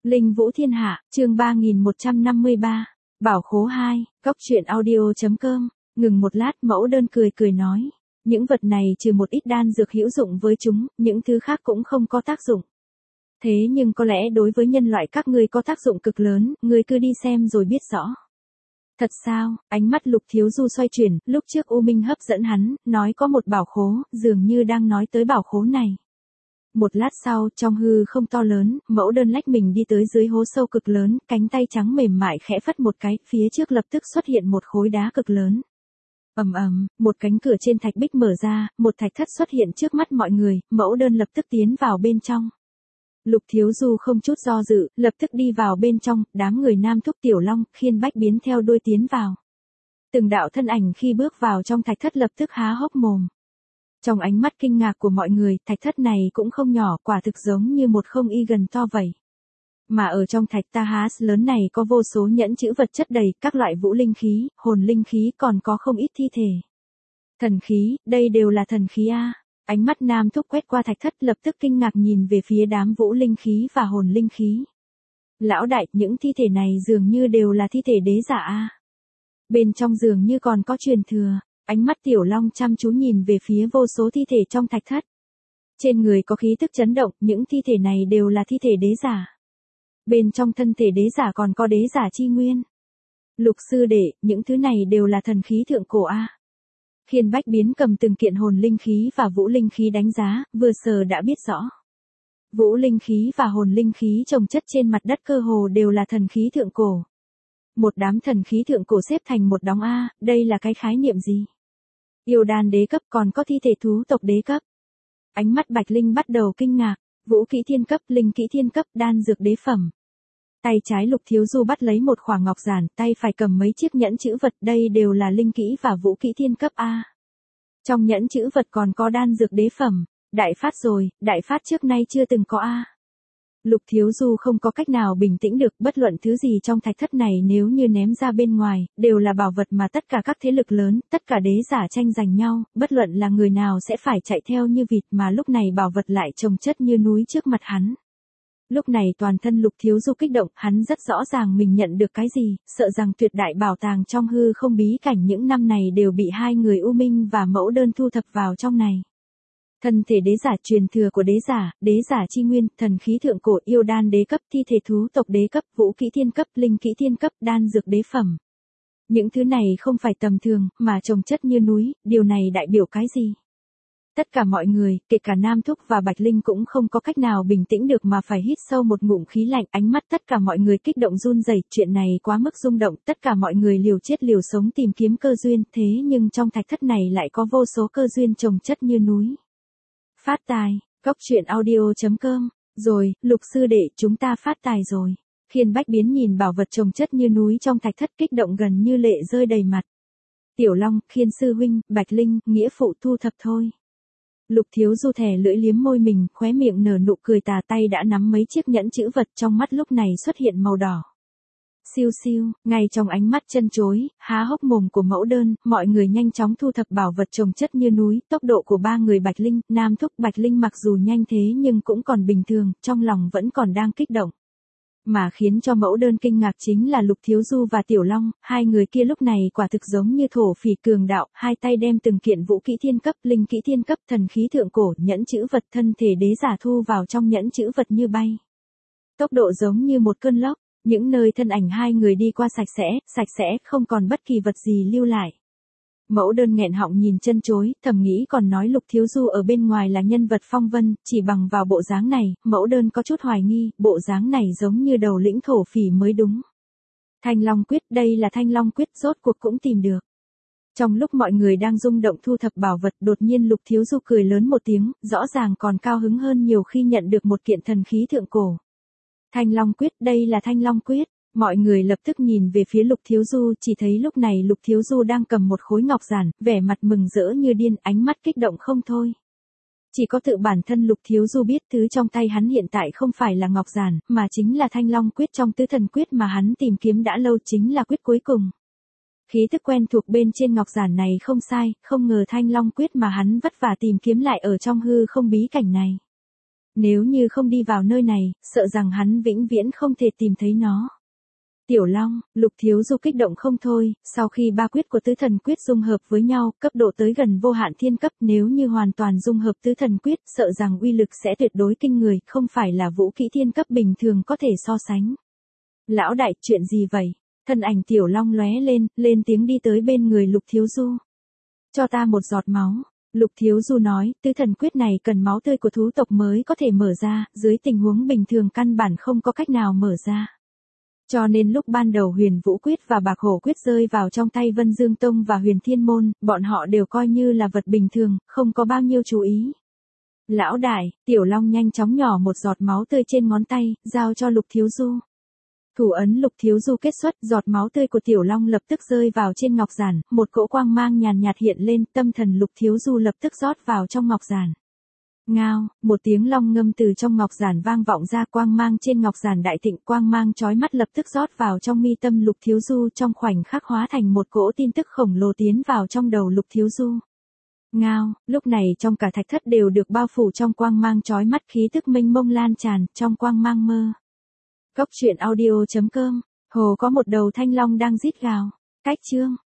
Linh Vũ Thiên Hạ, chương 3153, Bảo Khố 2, Cóc truyện audio.com, ngừng một lát mẫu đơn cười cười nói. Những vật này trừ một ít đan dược hữu dụng với chúng, những thứ khác cũng không có tác dụng. Thế nhưng có lẽ đối với nhân loại các ngươi có tác dụng cực lớn, ngươi cứ đi xem rồi biết rõ. Thật sao? Ánh mắt Lục Thiếu Du xoay chuyển, lúc trước U Minh hấp dẫn hắn, nói có một bảo khố, dường như đang nói tới bảo khố này. Một lát sau, trong hư không to lớn, mẫu đơn lách mình đi tới dưới hố sâu cực lớn, cánh tay trắng mềm mại khẽ phất một cái, phía trước lập tức xuất hiện một khối đá cực lớn. Ầm ầm, một cánh cửa trên thạch bích mở ra, một thạch thất xuất hiện trước mắt mọi người, mẫu đơn lập tức tiến vào bên trong. Lục Thiếu Du không chút do dự, lập tức đi vào bên trong, đám người Nam Thúc Tiểu Long, Khiên Bách Biến theo đuôi tiến vào. Từng đạo thân ảnh khi bước vào trong thạch thất lập tức há hốc mồm. Trong ánh mắt kinh ngạc của mọi người, thạch thất này cũng không nhỏ, quả thực giống như một không y gần to vậy. Mà ở trong thạch Tahas lớn này có vô số nhẫn chữ vật chất đầy, các loại vũ linh khí, hồn linh khí, còn có không ít thi thể. Thần khí, đây đều là thần khí a. Ánh mắt Nam Thúc quét qua thạch thất lập tức kinh ngạc nhìn về phía đám vũ linh khí và hồn linh khí. Lão đại, những thi thể này dường như đều là thi thể đế giả a. Bên trong dường như còn có truyền thừa. Ánh mắt Tiểu Long chăm chú nhìn về phía vô số thi thể trong thạch thất. Trên người có khí tức chấn động, những thi thể này đều là thi thể đế giả. Bên trong thân thể đế giả còn có đế giả chi nguyên. Lục sư đệ, những thứ này đều là thần khí thượng cổ a. Khiên Bách Biến cầm từng kiện hồn linh khí và vũ linh khí đánh giá, vừa sờ đã biết rõ. Vũ linh khí và hồn linh khí chồng chất trên mặt đất cơ hồ đều là thần khí thượng cổ. Một đám thần khí thượng cổ xếp thành một đống a, đây là cái khái niệm gì? Yêu đan đế cấp còn có thi thể thú tộc đế cấp. Ánh mắt Bạch Linh bắt đầu kinh ngạc, vũ kỹ thiên cấp, linh kỹ thiên cấp, đan dược đế phẩm. Tay trái Lục Thiếu Du bắt lấy một khoảng ngọc giản, tay phải cầm mấy chiếc nhẫn chữ vật, đây đều là linh kỹ và vũ kỹ thiên cấp a. Trong nhẫn chữ vật còn có đan dược đế phẩm, đại phát rồi, đại phát trước nay chưa từng có a. Lục Thiếu Du không có cách nào bình tĩnh được, bất luận thứ gì trong thạch thất này nếu như ném ra bên ngoài, đều là bảo vật mà tất cả các thế lực lớn, tất cả đế giả tranh giành nhau, bất luận là người nào sẽ phải chạy theo như vịt, mà lúc này bảo vật lại chồng chất như núi trước mặt hắn. Lúc này toàn thân Lục Thiếu Du kích động, hắn rất rõ ràng mình nhận được cái gì, sợ rằng tuyệt đại bảo tàng trong hư không bí cảnh những năm này đều bị hai người U Minh và Mẫu Đơn thu thập vào trong này. Thân thể đế giả, truyền thừa của đế giả chi nguyên, thần khí thượng cổ, yêu đan đế cấp, thi thể thú tộc đế cấp, vũ kỹ thiên cấp, linh kỹ thiên cấp, đan dược đế phẩm. Những thứ này không phải tầm thường, mà chồng chất như núi, điều này đại biểu cái gì? Tất cả mọi người, kể cả Nam Thúc và Bạch Linh cũng không có cách nào bình tĩnh được mà phải hít sâu một ngụm khí lạnh, ánh mắt tất cả mọi người kích động run rẩy, chuyện này quá mức rung động, tất cả mọi người liều chết liều sống tìm kiếm cơ duyên, thế nhưng trong thạch thất này lại có vô số cơ duyên chồng chất như núi. Phát tài, Cóc truyện audio.com, rồi, Lục sư đệ, chúng ta phát tài rồi. Khiên Bách Biến nhìn bảo vật chồng chất như núi trong thạch thất kích động gần như lệ rơi đầy mặt. Tiểu Long, Khiên sư huynh, Bạch Linh, nghĩa phụ thu thập thôi. Lục Thiếu Du thè lưỡi liếm môi mình, khóe miệng nở nụ cười tà, tay đã nắm mấy chiếc nhẫn chữ vật, trong mắt lúc này xuất hiện màu đỏ. Siêu siêu, ngay trong ánh mắt chân chối, há hốc mồm của Mẫu Đơn, mọi người nhanh chóng thu thập bảo vật chồng chất như núi, tốc độ của ba người Bạch Linh, Nam Thúc Bạch Linh mặc dù nhanh thế nhưng cũng còn bình thường, trong lòng vẫn còn đang kích động. Mà khiến cho Mẫu Đơn kinh ngạc chính là Lục Thiếu Du và Tiểu Long, hai người kia lúc này quả thực giống như thổ phỉ cường đạo, hai tay đem từng kiện vũ kỹ thiên cấp, linh kỹ thiên cấp, thần khí thượng cổ, nhẫn chữ vật, thân thể đế giả thu vào trong nhẫn chữ vật như bay. Tốc độ giống như một cơn lốc. Những nơi thân ảnh hai người đi qua sạch sẽ, không còn bất kỳ vật gì lưu lại. Mẫu Đơn nghẹn họng nhìn chân chối, thầm nghĩ còn nói Lục Thiếu Du ở bên ngoài là nhân vật phong vân, chỉ bằng vào bộ dáng này, Mẫu Đơn có chút hoài nghi, bộ dáng này giống như đầu lĩnh thổ phỉ mới đúng. Thanh Long Quyết, đây là Thanh Long Quyết, rốt cuộc cũng tìm được. Trong lúc mọi người đang rung động thu thập bảo vật, đột nhiên Lục Thiếu Du cười lớn một tiếng, rõ ràng còn cao hứng hơn nhiều khi nhận được một kiện thần khí thượng cổ. Thanh Long Quyết, đây là Thanh Long Quyết. Mọi người lập tức nhìn về phía Lục Thiếu Du, chỉ thấy lúc này Lục Thiếu Du đang cầm một khối ngọc giản, vẻ mặt mừng rỡ như điên, ánh mắt kích động không thôi. Chỉ có tự bản thân Lục Thiếu Du biết thứ trong tay hắn hiện tại không phải là ngọc giản, mà chính là Thanh Long Quyết trong tứ thần quyết mà hắn tìm kiếm đã lâu, chính là quyết cuối cùng. Khí tức quen thuộc bên trên ngọc giản này không sai, không ngờ Thanh Long Quyết mà hắn vất vả tìm kiếm lại ở trong hư không bí cảnh này. Nếu như không đi vào nơi này, sợ rằng hắn vĩnh viễn không thể tìm thấy nó. Tiểu Long, Lục Thiếu Du kích động không thôi, sau khi ba quyết của tứ thần quyết dung hợp với nhau, cấp độ tới gần vô hạn thiên cấp, nếu như hoàn toàn dung hợp tứ thần quyết, sợ rằng uy lực sẽ tuyệt đối kinh người, không phải là vũ kỹ thiên cấp bình thường có thể so sánh. Lão đại, chuyện gì vậy? Thân ảnh Tiểu Long lóe lên tiếng đi tới bên người Lục Thiếu Du. Cho ta một giọt máu. Lục Thiếu Du nói, tứ thần quyết này cần máu tươi của thú tộc mới có thể mở ra, dưới tình huống bình thường căn bản không có cách nào mở ra. Cho nên lúc ban đầu Huyền Vũ Quyết và Bạc Hổ Quyết rơi vào trong tay Vân Dương Tông và Huyền Thiên Môn, bọn họ đều coi như là vật bình thường, không có bao nhiêu chú ý. Lão đại, Tiểu Long nhanh chóng nhỏ một giọt máu tươi trên ngón tay, giao cho Lục Thiếu Du. Thủ ấn Lục Thiếu Du kết xuất, giọt máu tươi của Tiểu Long lập tức rơi vào trên ngọc giản, một cỗ quang mang nhàn nhạt hiện lên, tâm thần Lục Thiếu Du lập tức rót vào trong ngọc giản. Ngao, một tiếng long ngâm từ trong ngọc giản vang vọng ra, quang mang trên ngọc giản đại thịnh, quang mang chói mắt lập tức rót vào trong mi tâm Lục Thiếu Du, trong khoảnh khắc hóa thành một cỗ tin tức khổng lồ tiến vào trong đầu Lục Thiếu Du. Ngao, lúc này trong cả thạch thất đều được bao phủ trong quang mang chói mắt, khí tức mênh mông lan tràn, trong quang mang mơ. Cốc truyện audio.com, hồ có một đầu thanh long đang rít gào. Cách chương